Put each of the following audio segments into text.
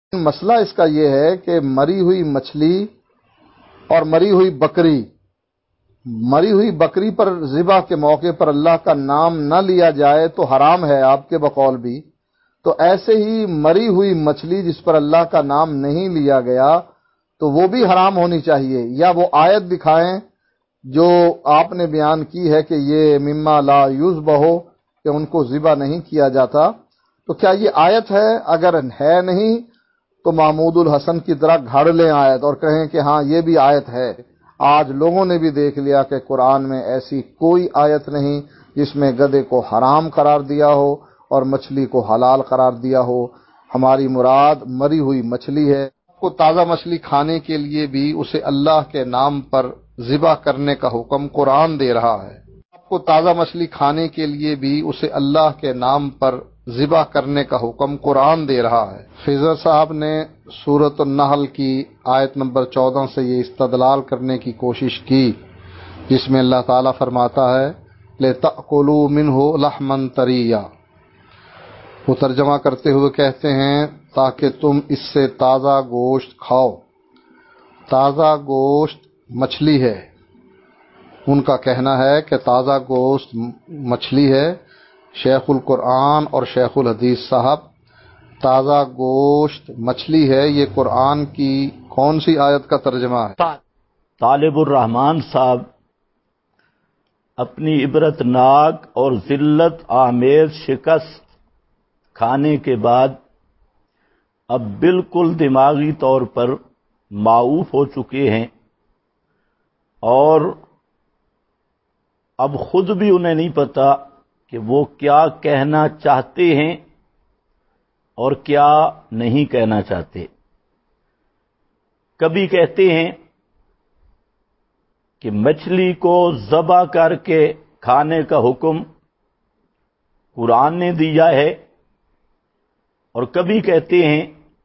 مسئلہ اس کا یہ ہے کہ مری ہوئی مچھلی اور مری ہوئی بکری پر ذبح کے موقع پر اللہ کا نام نہ لیا جائے تو حرام ہے آپ کے بقول بھی، تو ایسے ہی مری ہوئی مچھلی جس پر اللہ کا نام نہیں لیا گیا تو وہ بھی حرام ہونی چاہیے، یا وہ آیت دکھائیں جو آپ نے بیان کی ہے کہ یہ مما لا یذبح کہ ان کو ذبح نہیں کیا جاتا، تو کیا یہ آیت ہے؟ اگر ہے نہیں تو محمود الحسن کی طرح گھڑ لیں آیت اور کہیں کہ ہاں یہ بھی آیت ہے۔ آج لوگوں نے بھی دیکھ لیا کہ قرآن میں ایسی کوئی آیت نہیں جس میں گدھے کو حرام قرار دیا ہو اور مچھلی کو حلال قرار دیا ہو۔ ہماری مراد مری ہوئی مچھلی ہے۔ آپ کو تازہ مچھلی کھانے کے لیے بھی اسے اللہ کے نام پر ذبح کرنے کا حکم قرآن دے رہا ہے۔ آپ کو تازہ مچھلی کھانے کے لیے بھی اسے اللہ کے نام پر ذبح کرنے کا حکم قرآن دے رہا ہے۔ فیضر صاحب نے سورۃ النحل کی آیت نمبر 14 سے یہ استدلال کرنے کی کوشش کی جس میں اللہ تعالیٰ فرماتا ہے لِتَأْكُلُوا مِنْهُ لَحْمًا طَرِيًّا، وہ ترجمہ کرتے ہوئے کہتے ہیں تاکہ تم اس سے تازہ گوشت کھاؤ۔ تازہ گوشت مچھلی ہے، ان کا کہنا ہے کہ تازہ گوشت مچھلی ہے۔ شیخ القرآن اور شیخ الحدیث صاحب، تازہ گوشت مچھلی ہے، یہ قرآن کی کون سی آیت کا ترجمہ ہے؟ طالب الرحمان صاحب اپنی عبرت ناک اور ذلت آمیز شکست کھانے کے بعد اب بالکل دماغی طور پر معوف ہو چکے ہیں، اور اب خود بھی انہیں نہیں پتا کہ وہ کیا کہنا چاہتے ہیں اور کیا نہیں کہنا چاہتے۔ کبھی کہتے ہیں کہ مچھلی کو ذبح کر کے کھانے کا حکم قرآن نے دیا ہے، اور کبھی کہتے ہیں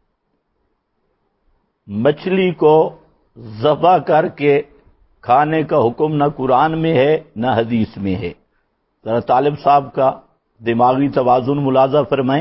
مچھلی کو ذبح کر کے کھانے کا حکم نہ قرآن میں ہے نہ حدیث میں ہے۔ ذرا طالب صاحب کا دماغی توازن ملاحظہ فرمائیں۔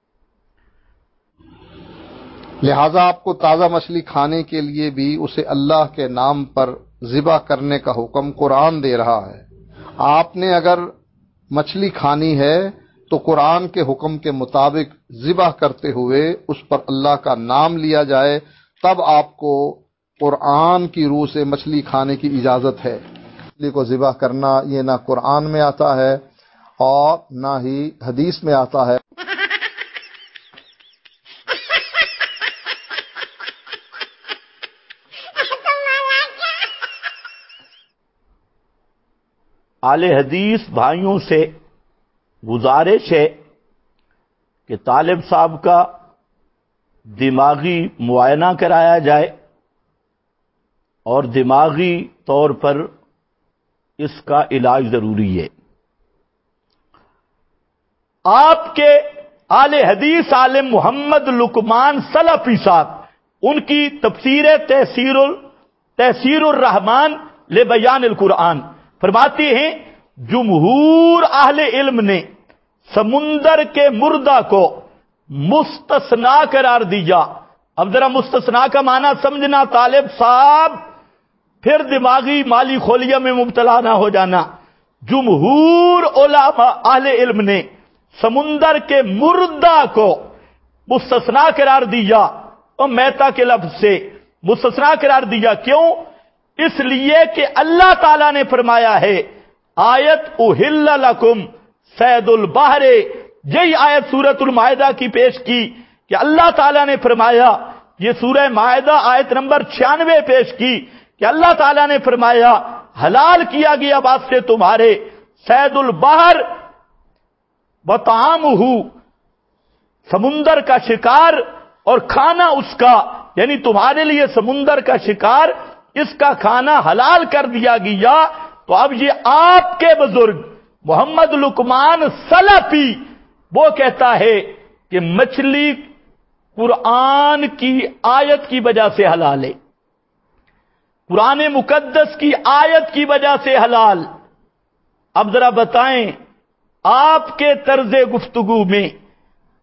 لہذا آپ کو تازہ مچھلی کھانے کے لیے بھی اسے اللہ کے نام پر ذبح کرنے کا حکم قرآن دے رہا ہے۔ آپ نے اگر مچھلی کھانی ہے تو قرآن کے حکم کے مطابق ذبح کرتے ہوئے اس پر اللہ کا نام لیا جائے، تب آپ کو قرآن کی روح سے مچھلی کھانے کی اجازت ہے۔ مچھلی کو ذبح کرنا یہ نہ قرآن میں آتا ہے اور نہ ہی حدیث میں آتا ہے۔ اہل حدیث بھائیوں سے گزارش ہے کہ طالب صاحب کا دماغی معائنہ کرایا جائے اور دماغی طور پر اس کا علاج ضروری ہے۔ آپ کے اہل حدیث عالم محمد لقمان سلفی صاحب، ان کی تفسیر الرحمان لبیان القرآن فرماتے ہیں جمہور اہل علم نے سمندر کے مردہ کو مستثنا قرار دیا۔ اب ذرا مستثنا کا معنی سمجھنا طالب صاحب، پھر دماغی مالی خولیہ میں مبتلا نہ ہو جانا۔ جمہور علماء اہل علم نے سمندر کے مردہ کو مستثنا قرار دیا، اور میتا کے لفظ سے مستثنا قرار دیا۔ کیوں؟ اس لیے کہ اللہ تعالیٰ نے فرمایا ہے آیت احل لکم صید البحر، یہی آیت سورۃ المائدہ کی پیش کی کہ اللہ تعالیٰ نے فرمایا، یہ سورہ مائدہ آیت نمبر 96 پیش کی کہ اللہ تعالیٰ نے فرمایا حلال کیا گیا واسطے تمہارے صید البحر وطعامہ، سمندر کا شکار اور کھانا اس کا، یعنی تمہارے لیے سمندر کا شکار، اس کا کھانا حلال کر دیا گیا۔ تو اب یہ آپ کے بزرگ محمد لقمان سلفی وہ کہتا ہے کہ مچھلی قرآن کی آیت کی وجہ سے حلال ہے، قرآن مقدس کی آیت کی وجہ سے حلال۔ اب ذرا بتائیں آپ کے طرز گفتگو میں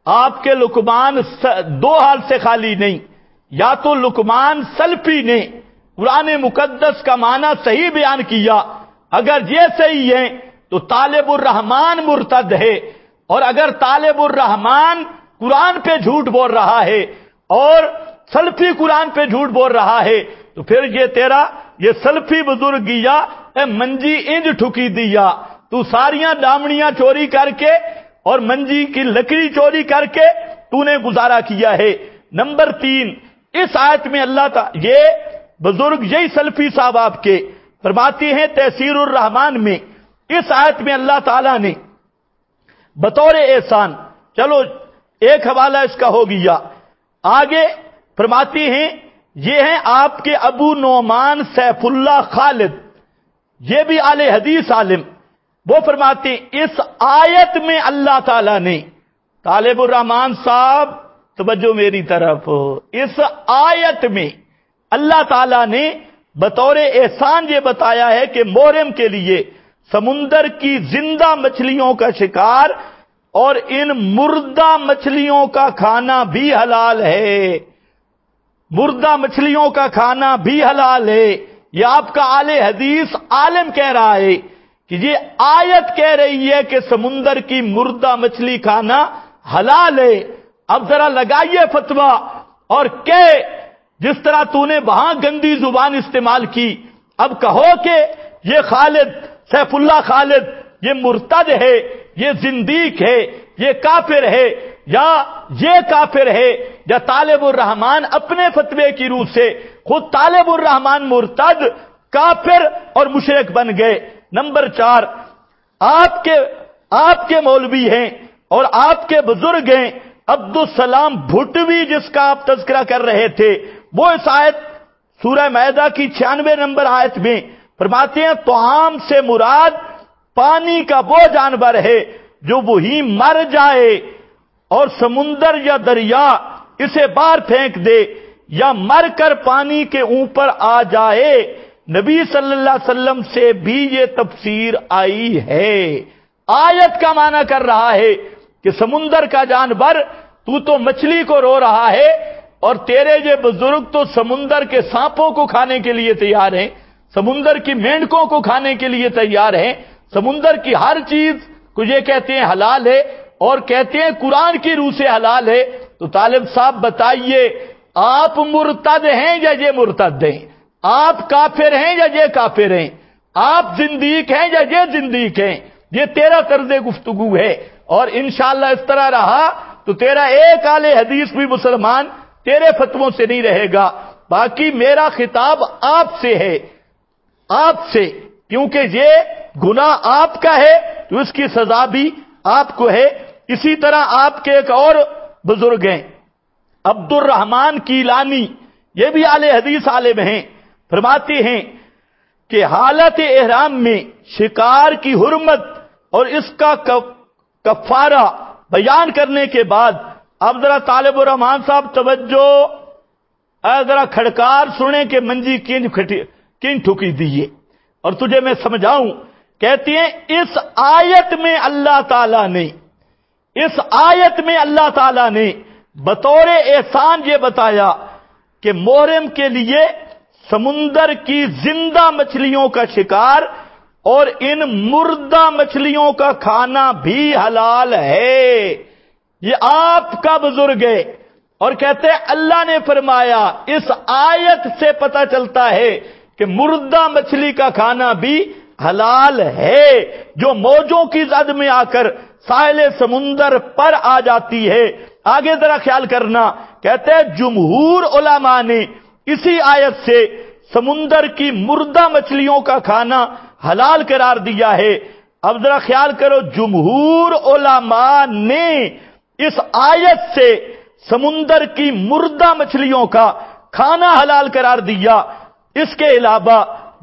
آپ کے لقمان دو حال سے خالی نہیں، یا تو لقمان سلفی نے قرآن مقدس کا معنی صحیح بیان کیا، اگر یہ صحیح ہے تو طالب الرحمان مرتد ہے، اور اگر طالب الرحمان قرآن پہ جھوٹ بول رہا ہے اور سلفی قرآن پہ جھوٹ بول رہا ہے تو پھر یہ سلفی بزرگیا اے منجی انج ٹھکی دیا، تو ساریاں دامڑیاں چوری کر کے اور منجی کی لکڑی چوری کر کے تو نے گزارا کیا ہے۔ نمبر 3، اس آیت میں اللہ تعالی یہ بزرگ یہی سلفی صاحب آپ کے فرماتے ہیں تفسیر الرحمان میں، اس آیت میں اللہ تعالیٰ نے بطور احسان، چلو ایک حوالہ اس کا ہو گیا، آگے فرماتے ہیں یہ ہیں آپ کے ابو نعمان سیف اللہ خالد، یہ بھی اہل حدیث عالم، وہ فرماتے ہیں اس آیت میں اللہ تعالیٰ نے، طالب الرحمان صاحب توجہ میری طرف، اس آیت میں اللہ تعالیٰ نے بطور احسان یہ بتایا ہے کہ محرم کے لیے سمندر کی زندہ مچھلیوں کا شکار اور ان مردہ مچھلیوں کا کھانا بھی حلال ہے، مردہ مچھلیوں کا کھانا بھی حلال ہے۔ یہ آپ کا اہل حدیث عالم کہہ رہا ہے کہ یہ آیت کہہ رہی ہے کہ سمندر کی مردہ مچھلی کھانا حلال ہے۔ اب ذرا لگائیے فتویٰ اور کہ جس طرح تو نے وہاں گندی زبان استعمال کی، اب کہو کہ یہ خالد سیف اللہ خالد یہ مرتد ہے، یہ زندیق ہے، یہ کافر ہے، یا یہ کافر ہے، یا طالب الرحمان اپنے فتوے کی روح سے خود طالب الرحمان مرتد کافر اور مشرک بن گئے۔ نمبر 4، آپ کے مولوی ہیں اور آپ کے بزرگ ہیں عبدالسلام بھٹوی جس کا آپ تذکرہ کر رہے تھے، وہ اس آیت سورہ مائدہ کی 96 نمبر آیت میں فرماتے ہیں طعام سے مراد پانی کا وہ جانور ہے جو وہی مر جائے اور سمندر یا دریا اسے باہر پھینک دے یا مر کر پانی کے اوپر آ جائے۔ نبی صلی اللہ علیہ وسلم سے بھی یہ تفسیر آئی ہے۔ آیت کا معنی کر رہا ہے کہ سمندر کا جانور، تو مچھلی کو رو رہا ہے اور تیرے یہ بزرگ تو سمندر کے سانپوں کو کھانے کے لیے تیار ہیں، سمندر کی مینڈکوں کو کھانے کے لیے تیار ہیں، سمندر کی ہر چیز کو یہ کہتے ہیں حلال ہے اور کہتے ہیں قرآن کی روح سے حلال ہے۔ تو طالب صاحب بتائیے آپ مرتد ہیں یا یہ مرتد ہیں؟ آپ کافر ہیں یا یہ کافر ہیں؟ آپ زندیق ہیں یا یہ زندیق ہیں؟ یہ تیرا طرز گفتگو ہے، اور انشاءاللہ اس طرح رہا تو تیرا ایک اہل حدیث بھی مسلمان تیرے فتووں سے نہیں رہے گا۔ باقی میرا خطاب آپ سے ہے، آپ سے، کیونکہ یہ گناہ آپ کا ہے تو اس کی سزا بھی آپ کو ہے۔ اسی طرح آپ کے ایک اور بزرگ ہیں عبد الرحمان کیلانی، یہ بھی اہل حدیث عالم ہیں، فرماتے ہیں کہ حالت احرام میں شکار کی حرمت اور اس کا کفارہ بیان کرنے کے بعد اب ذرا طالب الرحمان صاحب توجہ، ذرا کھڑکار سنیں کہ منجی کن ٹھکی دیے، اور تجھے میں سمجھاؤں۔ کہتے ہیں اس آیت میں اللہ تعالیٰ نے بطور احسان یہ بتایا کہ محرم کے لیے سمندر کی زندہ مچھلیوں کا شکار اور ان مردہ مچھلیوں کا کھانا بھی حلال ہے۔ یہ آپ کا بزرگ ہے اور کہتے ہیں اللہ نے فرمایا، اس آیت سے پتہ چلتا ہے کہ مردہ مچھلی کا کھانا بھی حلال ہے جو موجوں کی زد میں آ کر ساحل سمندر پر آ جاتی ہے۔ آگے ذرا خیال کرنا، کہتے ہیں جمہور علماء نے اسی آیت سے سمندر کی مردہ مچھلیوں کا کھانا حلال قرار دیا ہے۔ اب ذرا خیال کرو، جمہور علماء نے اس آیت سے سمندر کی مردہ مچھلیوں کا کھانا حلال قرار دیا۔ اس کے علاوہ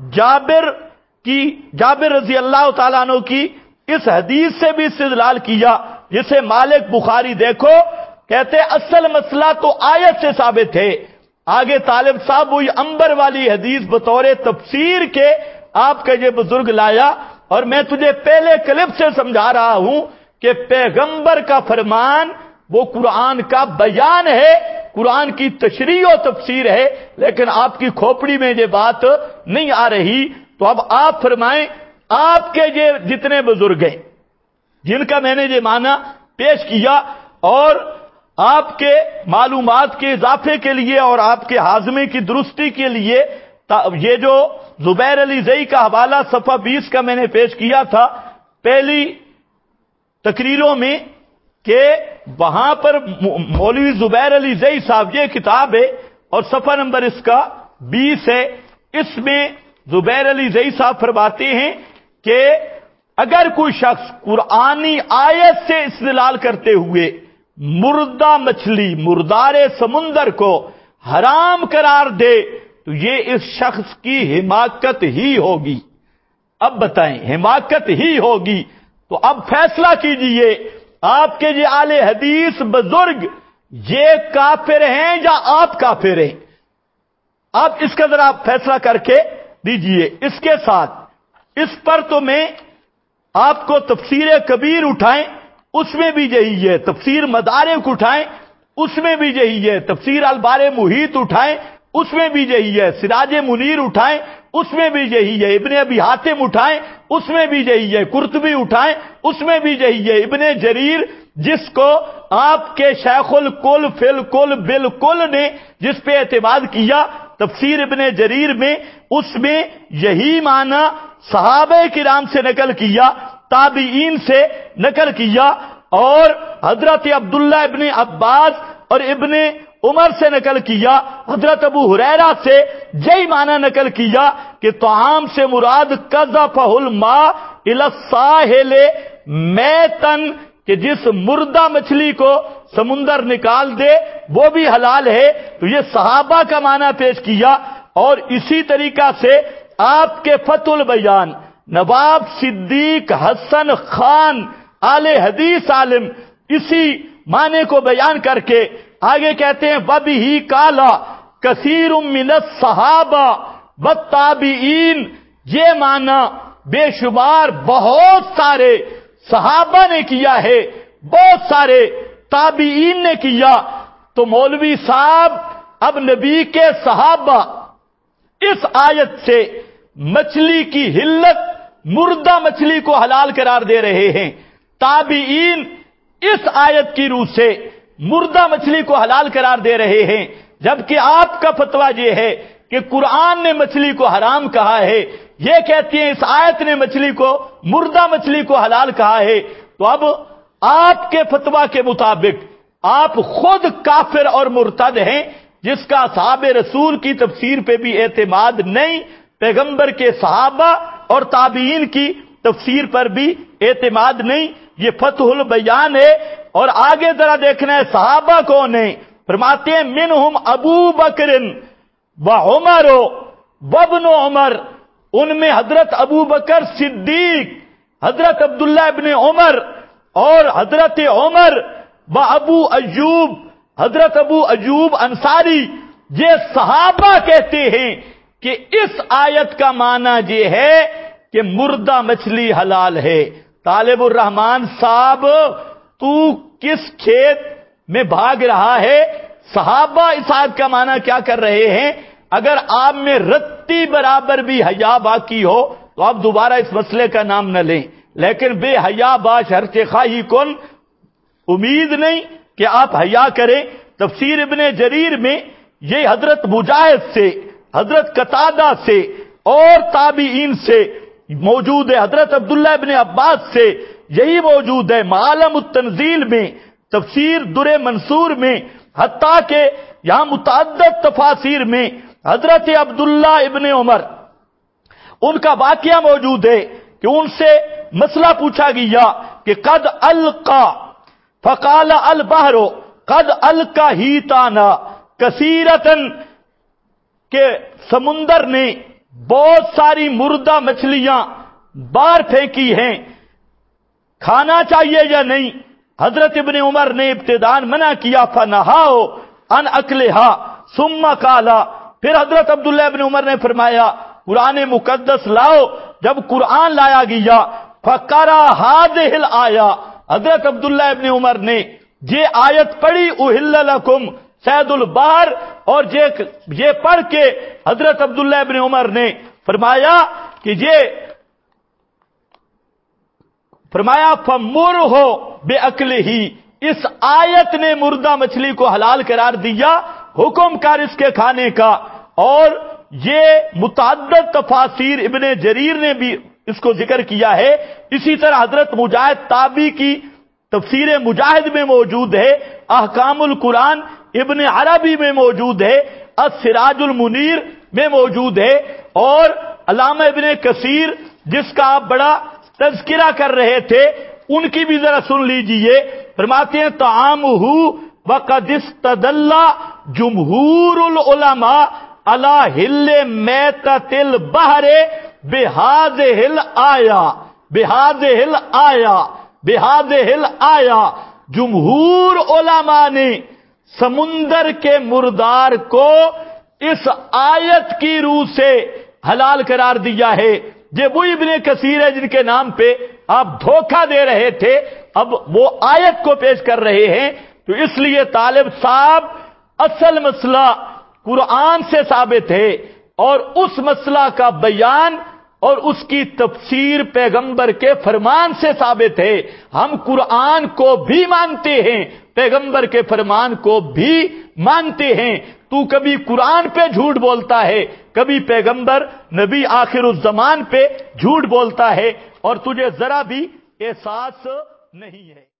جابر رضی اللہ تعالیٰ عنہ کی اس حدیث سے بھی استدلال کیا جسے مالک بخاری دیکھو، کہتے اصل مسئلہ تو آیت سے ثابت ہے، آگے طالب صاحب وہی انبر والی حدیث بطور تفسیر کے آپ کا یہ بزرگ لایا، اور میں تجھے پہلے کلپ سے سمجھا رہا ہوں کہ پیغمبر کا فرمان وہ قرآن کا بیان ہے، قرآن کی تشریح و تفسیر ہے، لیکن آپ کی کھوپڑی میں یہ بات نہیں آ رہی۔ تو اب آپ فرمائیں، آپ کے یہ جتنے بزرگ ہیں جن کا میں نے یہ معنی پیش کیا، اور آپ کے معلومات کے اضافے کے لیے اور آپ کے ہاضمے کی درستی کے لیے یہ جو زبیر علی زئی کا حوالہ صفحہ 20 کا میں نے پیش کیا تھا پہلی تقریروں میں، کہ وہاں پر مولوی زبیر علی زئی صاحب، یہ کتاب ہے اور صفحہ نمبر اس کا 20 ہے، اس میں زبیر علی زئی صاحب فرماتے ہیں کہ اگر کوئی شخص قرآنی آیت سے استدلال کرتے ہوئے مردہ مچھلی، مردار سمندر کو حرام قرار دے تو یہ اس شخص کی حماقت ہی ہوگی۔ اب بتائیں، حماقت ہی ہوگی۔ تو اب فیصلہ کیجئے، آپ کے یہ اہل حدیث بزرگ یہ کافر ہیں یا آپ کافر ہیں؟ آپ اس کا ذرا فیصلہ کر کے دیجئے۔ اس کے ساتھ اس پر تو میں آپ کو تفسیر کبیر اٹھائیں، اس میں بھی یہی ہے، تفسیر مدارک اٹھائیں، اس میں بھی یہی ہے، تفسیر البار محیط اٹھائیں، اس میں بھی یہی ہے، سراج منیر اٹھائیں، اس میں بھی یہی ہے، ابن ابی حاتم اٹھائیں، اس میں بھی یہی ہے، قرطبی اٹھائیں، اس میں بھی یہی ہے، ابن جریر جس کو آپ کے شیخ الکل فی الکل بالکل نے جس پہ اعتماد کیا، تفسیر ابن جریر میں اس میں یہی معنی صحابہ کرام سے نقل کیا، تابعین سے نقل کیا، اور حضرت عبداللہ ابن عباس اور ابن عمر سے نقل کیا، حضرت ابو ہریرہ سے یہی معنی نقل کیا کہ طعام سے مراد قذفہ الماء الی الساحل میتن، کہ جس مردہ مچھلی کو سمندر نکال دے وہ بھی حلال ہے۔ تو یہ صحابہ کا معنی پیش کیا، اور اسی طریقہ سے آپ کے فتح البیان نواب صدیق حسن خان آل حدیث عالم اسی معنی کو بیان کر کے آگے کہتے ہیں وَبِهِ قَالَ كَثِيرٌ مِّنَ الصَّحَابَةِ وَالتَّابِعِينَ، یہ معنی بے شمار بہت سارے صحابہ نے کیا ہے، بہت سارے تابعین نے کیا۔ تو مولوی صاحب اب نبی کے صحابہ اس آیت سے مچھلی کی حلت، مردہ مچھلی کو حلال قرار دے رہے ہیں، تابعین اس آیت کی روح سے مردہ مچھلی کو حلال قرار دے رہے ہیں، جبکہ آپ کا فتویٰ یہ ہے کہ قرآن نے مچھلی کو حرام کہا ہے، یہ کہتی ہیں اس آیت نے مچھلی کو، مردہ مچھلی کو حلال کہا ہے۔ تو اب آپ کے فتویٰ کے مطابق آپ خود کافر اور مرتد ہیں، جس کا اصحاب رسول کی تفسیر پہ بھی اعتماد نہیں، پیغمبر کے صحابہ اور تابعین کی تفسیر پر بھی اعتماد نہیں۔ یہ فتح البیان ہے۔ اور آگے ذرا دیکھنا ہے صحابہ کون ہیں، فرماتے ہیں منہم ابو بکر و عمر و ابن عمر، ان میں حضرت ابو بکر صدیق، حضرت عبداللہ ابن عمر اور حضرت عمر و ابو ایوب، حضرت ابو ایوب انصاری، یہ صحابہ کہتے ہیں کہ اس آیت کا معنی یہ ہے کہ مردہ مچھلی حلال ہے۔ طالب الرحمان صاحب، تو کس کھیت میں بھاگ رہا ہے؟ صحابہ اس آیت کا معنی کیا کر رہے ہیں؟ اگر آپ میں رتی برابر بھی حیا باقی ہو تو آپ دوبارہ اس مسئلے کا نام نہ لیں، لیکن بے حیا باش ہر خواہی کن، امید نہیں کہ آپ حیا کریں۔ تفسیر ابن جریر میں یہ حضرت مجاہد سے، حضرت قتادہ سے اور تابعین سے موجود ہے، حضرت عبداللہ ابن عباس سے یہی موجود ہے، معالم التنزیل میں، تفسیر در منصور میں، حتیٰ کہ یہاں متعدد تفاسیر میں حضرت عبداللہ ابن عمر ان کا واقعہ موجود ہے کہ ان سے مسئلہ پوچھا گیا کہ قد القا فقال البحر قد القا ہیتانا کثیرتن، کہ سمندر نے بہت ساری مردہ مچھلیاں باہر پھینکی ہیں، کھانا چاہیے یا نہیں؟ حضرت ابن عمر نے ابتدان منع کیا، فنہاؤ ان اکلہا ثم قالا، پھر حضرت عبداللہ ابن عمر نے فرمایا قرآن مقدس لاؤ۔ جب قرآن لایا گیا فقرأ ہذہ الآیہ، حضرت عبداللہ ابن عمر نے یہ آیت پڑھی احل لکم صید البحر، اور یہ پڑھ کے حضرت عبداللہ ابن عمر نے فرمایا کہ فرمایا فمرہ بأکلہ، اس آیت نے مردہ مچھلی کو حلال قرار دیا، حکم کر اس کے کھانے کا۔ اور یہ متعدد تفاسیر ابن جریر نے بھی اس کو ذکر کیا ہے۔ اسی طرح حضرت مجاہد تابعی کی تفسیر مجاہد میں موجود ہے، احکام القرآن ابن عربی میں موجود ہے، السراج المنیر میں موجود ہے، اور علامہ ابن کثیر جس کا آپ بڑا تذکرہ کر رہے تھے ان کی بھی ذرا سن لیجئے۔ فرماتے ہیں طعامہ وقد استدل جمہور العلماء علی حل میتۃ البحر بہذہ الآیہ، جمہور علماء نے سمندر کے مردار کو اس آیت کی روح سے حلال قرار دیا ہے۔ یہ وہ ابن کثیر ہے جن کے نام پہ آپ دھوکہ دے رہے تھے، اب وہ آیت کو پیش کر رہے ہیں۔ تو اس لیے طالب صاحب اصل مسئلہ قرآن سے ثابت ہے، اور اس مسئلہ کا بیان اور اس کی تفسیر پیغمبر کے فرمان سے ثابت ہے۔ ہم قرآن کو بھی مانتے ہیں، پیغمبر کے فرمان کو بھی مانتے ہیں۔ تو کبھی قرآن پہ جھوٹ بولتا ہے، کبھی پیغمبر نبی آخر الزمان پہ جھوٹ بولتا ہے، اور تجھے ذرا بھی احساس نہیں ہے۔